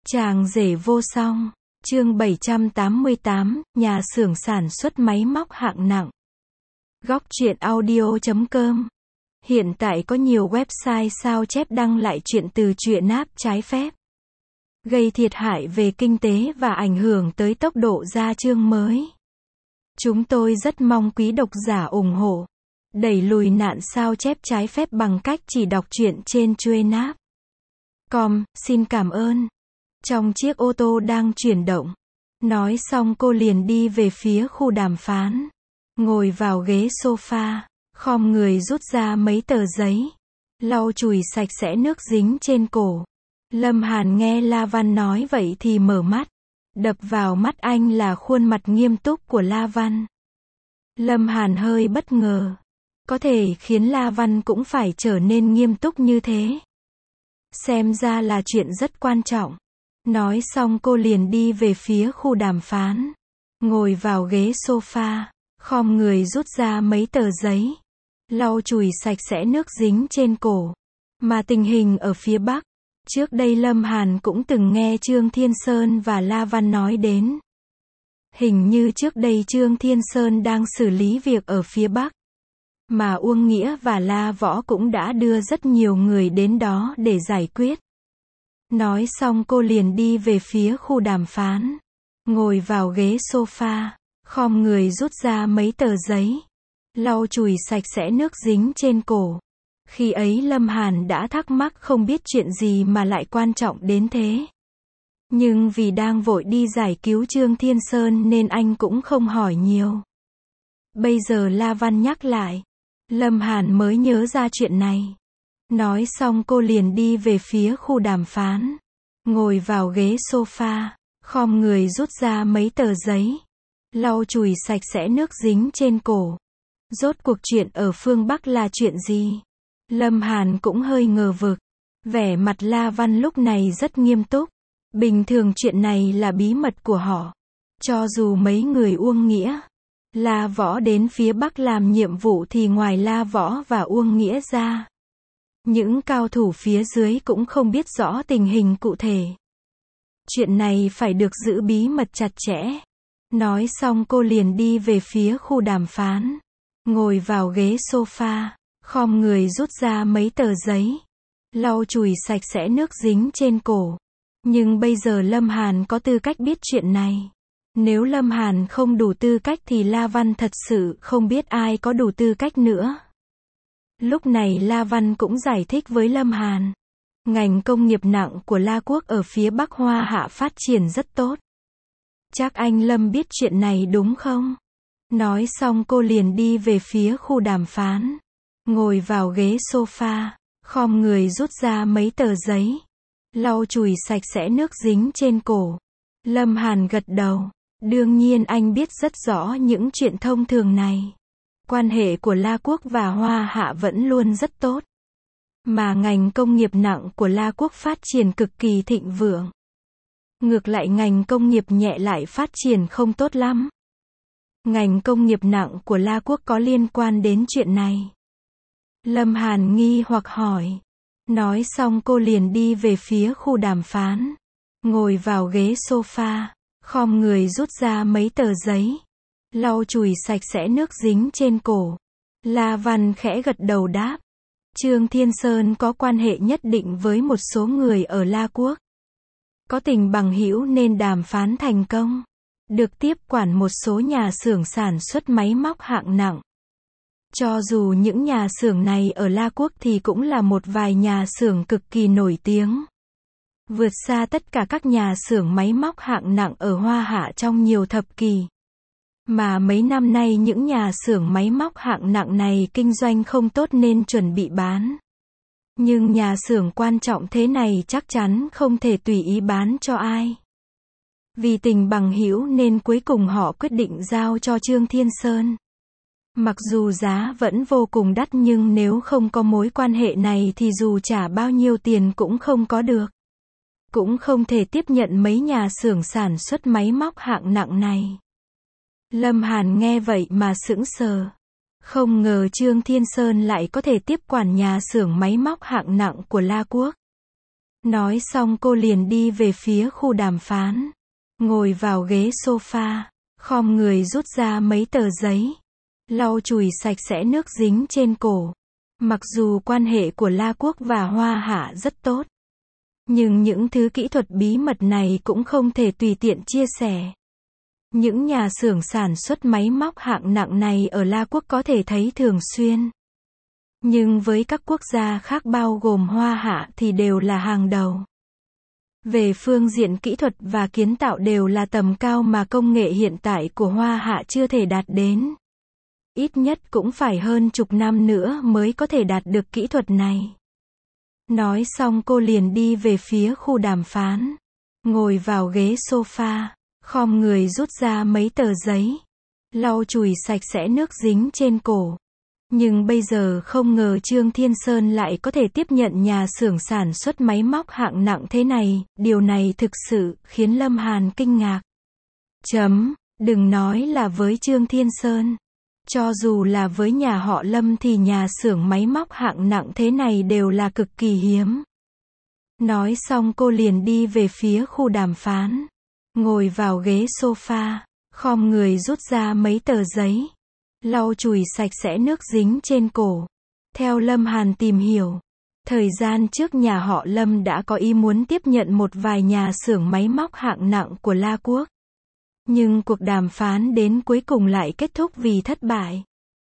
Chàng rể vô song. Chương 788, nhà xưởng sản xuất máy móc hạng nặng. Góc truyện audio.com. Hiện tại có nhiều website sao chép đăng lại chuyện từ truyện app trái phép, gây thiệt hại về kinh tế và ảnh hưởng tới tốc độ ra chương mới. Chúng tôi rất mong quý độc giả ủng hộ, đẩy lùi nạn sao chép trái phép bằng cách chỉ đọc truyện trên truyện app. Xin cảm ơn. Trong chiếc ô tô đang chuyển động. Nói xong cô liền đi về phía khu đàm phán. Ngồi vào ghế sofa, khom người rút ra mấy tờ giấy, lau chùi sạch sẽ nước dính trên cổ. Lâm Hàn nghe La Văn nói vậy thì mở mắt. Đập vào mắt anh là khuôn mặt nghiêm túc của La Văn. Lâm Hàn hơi bất ngờ. Có thể khiến La Văn cũng phải trở nên nghiêm túc như thế. Xem ra là chuyện rất quan trọng. Nói xong cô liền đi về phía khu đàm phán. Ngồi vào ghế sofa, khom người rút ra mấy tờ giấy, lau chùi sạch sẽ nước dính trên cổ. Mà tình hình ở phía Bắc, trước đây Lâm Hàn cũng từng nghe Trương Thiên Sơn và La Văn nói đến. Hình như trước đây Trương Thiên Sơn đang xử lý việc ở phía Bắc, mà Uông Nghĩa và La Võ cũng đã đưa rất nhiều người đến đó để giải quyết. Nói xong cô liền đi về phía khu đàm phán. Ngồi vào ghế sofa, khom người rút ra mấy tờ giấy, lau chùi sạch sẽ nước dính trên cổ. Khi ấy Lâm Hàn đã thắc mắc không biết chuyện gì mà lại quan trọng đến thế. Nhưng vì đang vội đi giải cứu Trương Thiên Sơn nên anh cũng không hỏi nhiều. Bây giờ La Văn nhắc lại, Lâm Hàn mới nhớ ra chuyện này. Nói xong cô liền đi về phía khu đàm phán. Ngồi vào ghế sofa, khom người rút ra mấy tờ giấy, lau chùi sạch sẽ nước dính trên cổ. Rốt cuộc chuyện ở phương Bắc là chuyện gì? Lâm Hàn cũng hơi ngờ vực. Vẻ mặt La Văn lúc này rất nghiêm túc. Bình thường chuyện này là bí mật của họ. Cho dù mấy người Uông Nghĩa, La Võ đến phía Bắc làm nhiệm vụ thì ngoài La Võ và Uông Nghĩa ra, những cao thủ phía dưới cũng không biết rõ tình hình cụ thể. Chuyện này phải được giữ bí mật chặt chẽ. Nói xong cô liền đi về phía khu đàm phán. Ngồi vào ghế sofa, khom người rút ra mấy tờ giấy, lau chùi sạch sẽ nước dính trên cổ. Nhưng bây giờ Lâm Hàn có tư cách biết chuyện này. Nếu Lâm Hàn không đủ tư cách thì La Văn thật sự không biết ai có đủ tư cách nữa. Lúc này La Văn cũng giải thích với Lâm Hàn. Ngành công nghiệp nặng của La Quốc ở phía Bắc Hoa Hạ phát triển rất tốt. Chắc anh Lâm biết chuyện này đúng không? Nói xong cô liền đi về phía khu đàm phán. Ngồi vào ghế sofa, khom người rút ra mấy tờ giấy, lau chùi sạch sẽ nước dính trên cổ. Lâm Hàn gật đầu. Đương nhiên anh biết rất rõ những chuyện thông thường này. Quan hệ của La Quốc và Hoa Hạ vẫn luôn rất tốt. Mà ngành công nghiệp nặng của La Quốc phát triển cực kỳ thịnh vượng. Ngược lại ngành công nghiệp nhẹ lại phát triển không tốt lắm. Ngành công nghiệp nặng của La Quốc có liên quan đến chuyện này? Lâm Hàn nghi hoặc hỏi. Nói xong cô liền đi về phía khu đàm phán. Ngồi vào ghế sofa, khom người rút ra mấy tờ giấy, lau chùi sạch sẽ nước dính trên cổ. La Văn khẽ gật đầu đáp. Trương Thiên Sơn có quan hệ nhất định với một số người ở La Quốc. Có tình bằng hữu nên đàm phán thành công. Được tiếp quản một số nhà xưởng sản xuất máy móc hạng nặng. Cho dù những nhà xưởng này ở La Quốc thì cũng là một vài nhà xưởng cực kỳ nổi tiếng. Vượt xa tất cả các nhà xưởng máy móc hạng nặng ở Hoa Hạ trong nhiều thập kỷ. Mà mấy năm nay những nhà xưởng máy móc hạng nặng này kinh doanh không tốt nên chuẩn bị bán. Nhưng nhà xưởng quan trọng thế này chắc chắn không thể tùy ý bán cho ai. Vì tình bằng hữu nên cuối cùng họ quyết định giao cho Trương Thiên Sơn. Mặc dù giá vẫn vô cùng đắt nhưng nếu không có mối quan hệ này thì dù trả bao nhiêu tiền cũng không có được. Cũng không thể tiếp nhận mấy nhà xưởng sản xuất máy móc hạng nặng này. Lâm Hàn nghe vậy mà sững sờ. Không ngờ Trương Thiên Sơn lại có thể tiếp quản nhà xưởng máy móc hạng nặng của La Quốc. Nói xong cô liền đi về phía khu đàm phán. Ngồi vào ghế sofa, khom người rút ra mấy tờ giấy, lau chùi sạch sẽ nước dính trên cổ. Mặc dù quan hệ của La Quốc và Hoa Hạ rất tốt, nhưng những thứ kỹ thuật bí mật này cũng không thể tùy tiện chia sẻ. Những nhà xưởng sản xuất máy móc hạng nặng này ở La Quốc có thể thấy thường xuyên. Nhưng với các quốc gia khác bao gồm Hoa Hạ thì đều là hàng đầu. Về phương diện kỹ thuật và kiến tạo đều là tầm cao mà công nghệ hiện tại của Hoa Hạ chưa thể đạt đến. Ít nhất cũng phải hơn chục năm nữa mới có thể đạt được kỹ thuật này. Nói xong cô liền đi về phía khu đàm phán. Ngồi vào ghế sofa, khom người rút ra mấy tờ giấy, lau chùi sạch sẽ nước dính trên cổ. Nhưng bây giờ không ngờ Trương Thiên Sơn lại có thể tiếp nhận nhà xưởng sản xuất máy móc hạng nặng thế này, điều này thực sự khiến Lâm Hàn kinh ngạc. Đừng nói là với Trương Thiên Sơn. Cho dù là với nhà họ Lâm thì nhà xưởng máy móc hạng nặng thế này đều là cực kỳ hiếm. Nói xong cô liền đi về phía khu đàm phán. Ngồi vào ghế sofa, khom người rút ra mấy tờ giấy, lau chùi sạch sẽ nước dính trên cổ. Theo Lâm Hàn tìm hiểu, thời gian trước nhà họ Lâm đã có ý muốn tiếp nhận một vài nhà xưởng máy móc hạng nặng của La Quốc. Nhưng cuộc đàm phán đến cuối cùng lại kết thúc vì thất bại.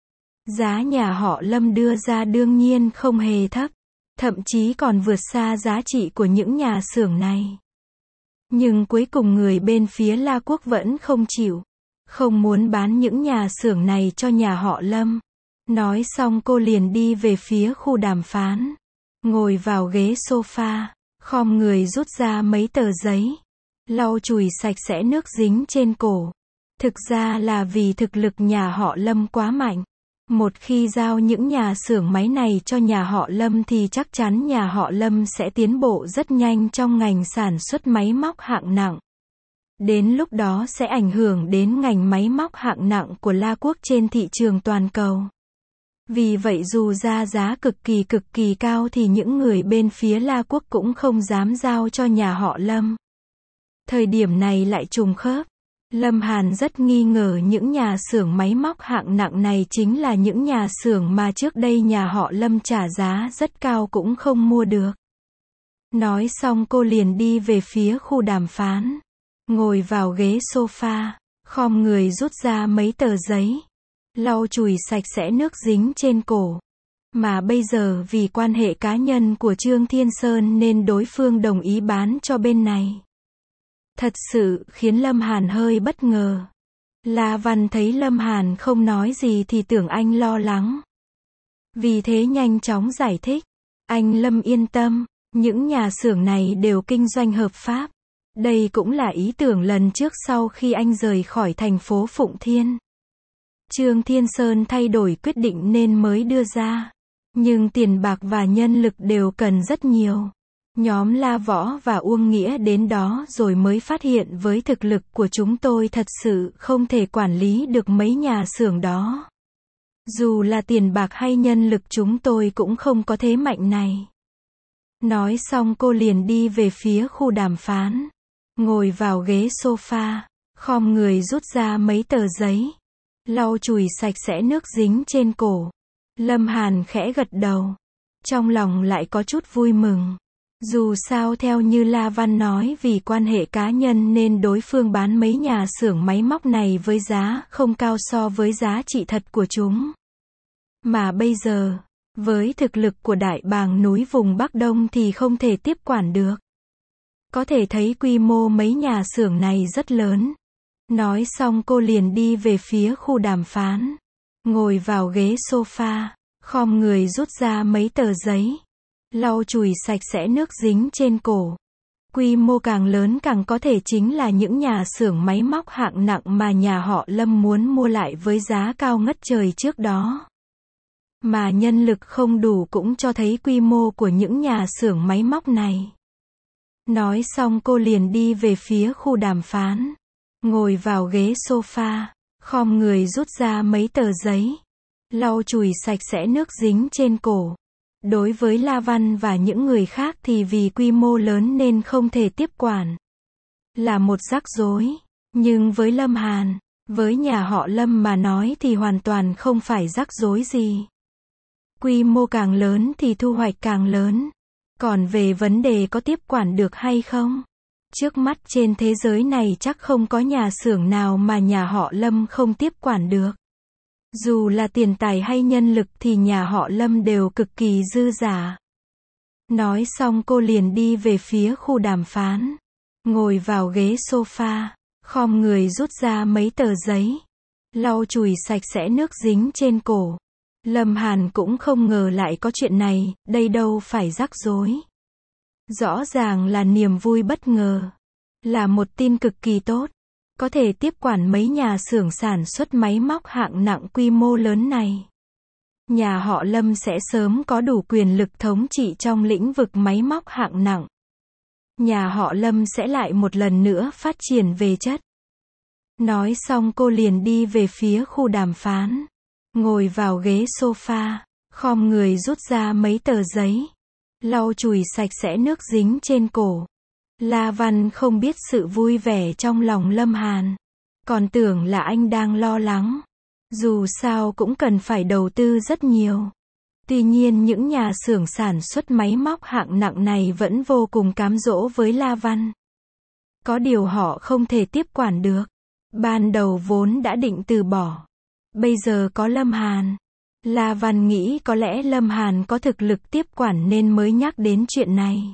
Giá nhà họ Lâm đưa ra đương nhiên không hề thấp, thậm chí còn vượt xa giá trị của những nhà xưởng này. Nhưng cuối cùng người bên phía La Quốc vẫn không chịu, không muốn bán những nhà xưởng này cho nhà họ Lâm. Nói xong cô liền đi về phía khu đàm phán. Ngồi vào ghế sofa, khom người rút ra mấy tờ giấy, lau chùi sạch sẽ nước dính trên cổ. Thực ra là vì thực lực nhà họ Lâm quá mạnh. Một khi giao những nhà xưởng máy này cho nhà họ Lâm thì chắc chắn nhà họ Lâm sẽ tiến bộ rất nhanh trong ngành sản xuất máy móc hạng nặng. Đến lúc đó sẽ ảnh hưởng đến ngành máy móc hạng nặng của La Quốc trên thị trường toàn cầu. Vì vậy dù ra giá cực kỳ cao thì những người bên phía La Quốc cũng không dám giao cho nhà họ Lâm. Thời điểm này lại trùng khớp. Lâm Hàn rất nghi ngờ những nhà xưởng máy móc hạng nặng này chính là những nhà xưởng mà trước đây nhà họ Lâm trả giá rất cao cũng không mua được. Nói xong cô liền đi về phía khu đàm phán. Ngồi vào ghế sofa, khom người rút ra mấy tờ giấy, lau chùi sạch sẽ nước dính trên cổ. Mà bây giờ vì quan hệ cá nhân của Trương Thiên Sơn nên đối phương đồng ý bán cho bên này. Thật sự khiến Lâm Hàn hơi bất ngờ. La Văn thấy Lâm Hàn không nói gì thì tưởng anh lo lắng. Vì thế nhanh chóng giải thích. Anh Lâm yên tâm, những nhà xưởng này đều kinh doanh hợp pháp. Đây cũng là ý tưởng lần trước sau khi anh rời khỏi thành phố Phụng Thiên. Trương Thiên Sơn thay đổi quyết định nên mới đưa ra. Nhưng tiền bạc và nhân lực đều cần rất nhiều. Nhóm La Võ và Uông Nghĩa đến đó rồi mới phát hiện với thực lực của chúng tôi thật sự không thể quản lý được mấy nhà xưởng đó. Dù là tiền bạc hay nhân lực chúng tôi cũng không có thế mạnh này. Nói xong cô liền đi về phía khu đàm phán. Ngồi vào ghế sofa, khom người rút ra mấy tờ giấy, lau chùi sạch sẽ nước dính trên cổ. Lâm Hàn khẽ gật đầu. Trong lòng lại có chút vui mừng. Dù sao theo như La Văn nói vì quan hệ cá nhân nên đối phương bán mấy nhà xưởng máy móc này với giá không cao so với giá trị thật của chúng. Mà bây giờ, với thực lực của Đại Bàng núi vùng Bắc Đông thì không thể tiếp quản được. Có thể thấy quy mô mấy nhà xưởng này rất lớn. Nói xong cô liền đi về phía khu đàm phán. Ngồi vào ghế sofa, khom người rút ra mấy tờ giấy, lau chùi sạch sẽ nước dính trên cổ. Quy mô càng lớn càng có thể chính là những nhà xưởng máy móc hạng nặng mà nhà họ Lâm muốn mua lại với giá cao ngất trời trước đó. Mà nhân lực không đủ cũng cho thấy quy mô của những nhà xưởng máy móc này. Nói xong cô liền đi về phía khu đàm phán. Ngồi vào ghế sofa, khom người rút ra mấy tờ giấy, lau chùi sạch sẽ nước dính trên cổ. Đối với La Văn và những người khác thì vì quy mô lớn nên không thể tiếp quản. Là một rắc rối. Nhưng với Lâm Hàn, với nhà họ Lâm mà nói thì hoàn toàn không phải rắc rối gì. Quy mô càng lớn thì thu hoạch càng lớn. Còn về vấn đề có tiếp quản được hay không? Trước mắt trên thế giới này chắc không có nhà xưởng nào mà nhà họ Lâm không tiếp quản được. Dù là tiền tài hay nhân lực thì nhà họ Lâm đều cực kỳ dư dả. Nói xong cô liền đi về phía khu đàm phán. Ngồi vào ghế sofa, khom người rút ra mấy tờ giấy. Lau chùi sạch sẽ nước dính trên cổ. Lâm Hàn cũng không ngờ lại có chuyện này, đây đâu phải rắc rối. Rõ ràng là niềm vui bất ngờ. Là một tin cực kỳ tốt. Có thể tiếp quản mấy nhà xưởng sản xuất máy móc hạng nặng quy mô lớn này. Nhà họ Lâm sẽ sớm có đủ quyền lực thống trị trong lĩnh vực máy móc hạng nặng. Nhà họ Lâm sẽ lại một lần nữa phát triển về chất. Nói xong cô liền đi về phía khu đàm phán. Ngồi vào ghế sofa, khom người rút ra mấy tờ giấy. Lau chùi sạch sẽ nước dính trên cổ. La Văn không biết sự vui vẻ trong lòng Lâm Hàn. Còn tưởng là anh đang lo lắng. Dù sao cũng cần phải đầu tư rất nhiều. Tuy nhiên những nhà xưởng sản xuất máy móc hạng nặng này vẫn vô cùng cám dỗ với La Văn. Có điều họ không thể tiếp quản được. Ban đầu vốn đã định từ bỏ. Bây giờ có Lâm Hàn. La Văn nghĩ có lẽ Lâm Hàn có thực lực tiếp quản nên mới nhắc đến chuyện này.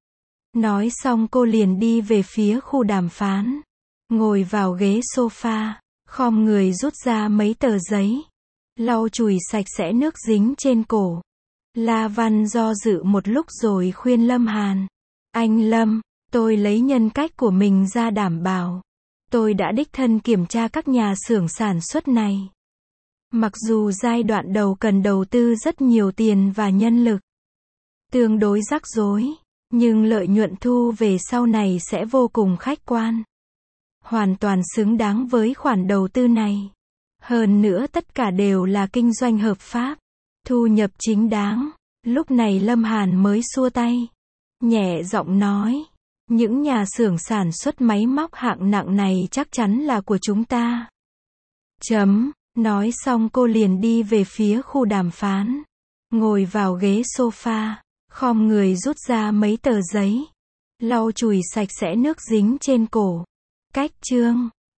Nói xong cô liền đi về phía khu đàm phán. Ngồi vào ghế sofa, khom người rút ra mấy tờ giấy. Lau chùi sạch sẽ nước dính trên cổ. La Văn do dự một lúc rồi khuyên Lâm Hàn. Anh Lâm, tôi lấy nhân cách của mình ra đảm bảo. Tôi đã đích thân kiểm tra các nhà xưởng sản xuất này. Mặc dù giai đoạn đầu cần đầu tư rất nhiều tiền và nhân lực. Tương đối rắc rối. Nhưng lợi nhuận thu về sau này sẽ vô cùng khách quan. Hoàn toàn xứng đáng với khoản đầu tư này. Hơn nữa tất cả đều là kinh doanh hợp pháp. Thu nhập chính đáng. Lúc này Lâm Hàn mới xua tay. Nhẹ giọng nói. Những nhà xưởng sản xuất máy móc hạng nặng này chắc chắn là của chúng ta. Nói xong cô liền đi về phía khu đàm phán. Ngồi vào ghế sofa. Khom người rút ra mấy tờ giấy. Lau chùi sạch sẽ nước dính trên cổ. Cách chương